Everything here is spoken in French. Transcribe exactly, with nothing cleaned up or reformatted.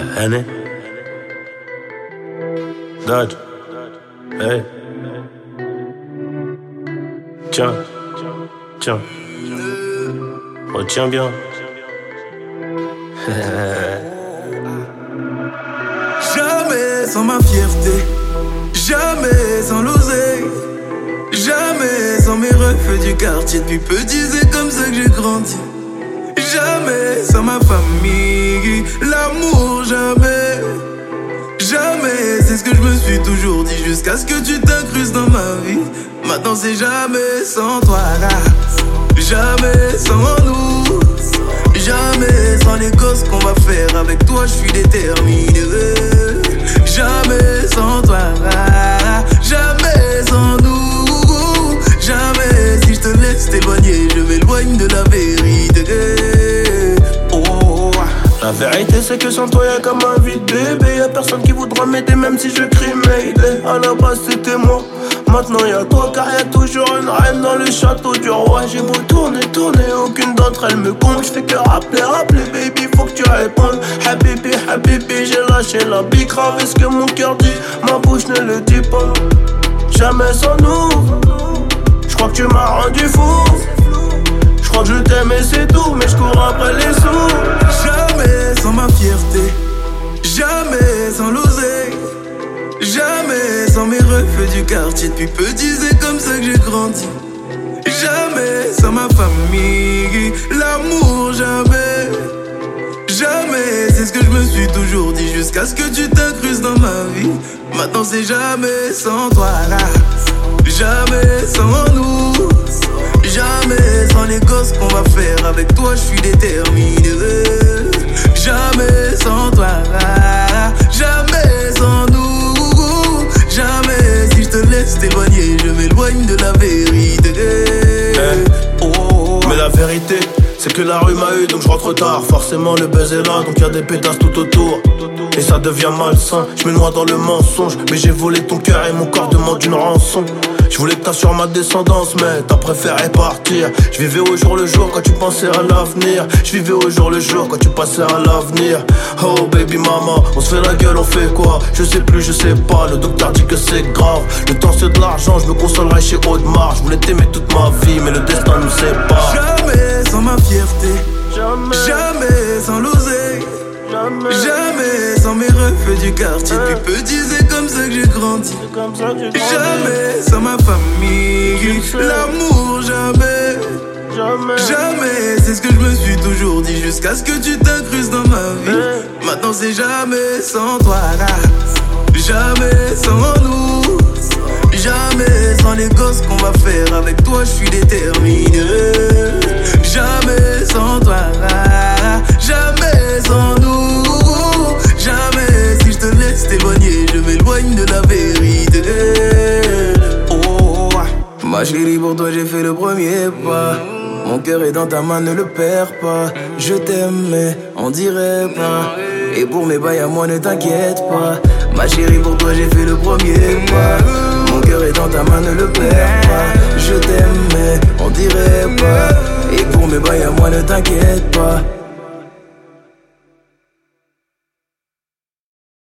Henny. Dodge. Hey. Tiens. Tiens. Retiens bien. Jamais sans ma fierté, jamais sans l'oseille, jamais sans mes refs du quartier. Depuis petit, c'est comme ça que j'ai grandi. Jamais sans ma famille, l'amour, jamais. Jamais, c'est ce que je me suis toujours dit, jusqu'à ce que tu t'incrustes dans ma vie. Maintenant c'est jamais sans toi là, jamais sans nous, jamais sans les gosses qu'on va faire. Avec toi je suis déterminé. Jamais sans toi là, jamais sans nous, jamais si je te laisse t'éloigner, je m'éloigne de la vérité. Oh. La vérité c'est que sans toi y'a comme un vide bébé. Y'a personne qui voudra m'aider même si je crie Mayday. À la base c'était moi, maintenant y'a toi. Car y'a toujours une reine dans le château du roi. J'ai beau tourner, tourner, aucune d'entre elles me compte. J'fais que rappeler, rappeler baby, faut que tu répondes. Habibi, habibi, j'ai lâché la bille. Grave est ce que mon cœur dit, ma bouche ne le dit pas. Jamais sans nous, j'crois que tu m'as rendu fou. J'crois que je t'aime et c'est tout, mais j'cours après les sous. Jamais sans ma fierté, jamais sans l'oseille, jamais sans mes refs du quartier. Depuis petit, c'est comme ça que j'ai grandi. Jamais sans ma famille, l'amour, jamais. Jamais, c'est ce que je me suis toujours dit, jusqu'à ce que tu t'incrustes dans ma vie. Maintenant c'est jamais sans toi là, jamais sans nous, jamais sans les gosses qu'on va faire. Avec toi je suis déterminé. Jamais sans toi là, jamais sans nous, jamais si je te laisse t'éloigner, je m'éloigne de la vérité. Hey. Oh. Mais la vérité c'est que la rue m'a eu donc je rentre tard. Forcément le buzz est là donc y'a des pétasses tout autour. Et ça devient malsain, je me noie dans le mensonge. Mais j'ai volé ton cœur et mon corps demande une rançon. Je voulais que t'assures ma descendance mais t'as préféré partir. Je vivais au jour le jour quand tu pensais à l'avenir. Je vivais au jour le jour quand tu passais à l'avenir. Oh baby mama, on se fait la gueule, on fait quoi? Je sais plus, je sais pas, le docteur dit que c'est grave. Le temps c'est de l'argent, je me consolerai chez Audemars. Je voulais t'aimer toute ma vie mais le destin nous sépare. Jamais sans ma fierté, Jamais, jamais sans l'oseille, jamais, jamais sans mes refs du quartier. Depuis petit c'est comme ça que j'ai grandi. c'est comme ça que j'ai grandi. Jamais sans ma famille, l'amour, jamais. Jamais, Jamais, c'est ce que je me suis toujours dit, jusqu'à ce que tu t'incrustes dans ma vie. Maintenant c'est jamais sans toi là, jamais sans nous, jamais sans les gosses qu'on va faire. Avec toi je suis déterminé. Jamais sans toi là, jamais sans nous, jamais si je te laisse t'éloigner, je m'éloigne de la vérité. Oh, ma chérie, pour toi j'ai fait le premier pas. Mon cœur est dans ta main, ne le perds pas. Je t'aime mais on dirait pas. Et pour mes bails à moi ne t'inquiète pas. Ma chérie, pour toi j'ai fait le premier pas. Mon cœur est dans ta main, ne le perds pas. Je t'aime mais on dirait pas. Et pour mes bails à moi ne t'inquiète pas.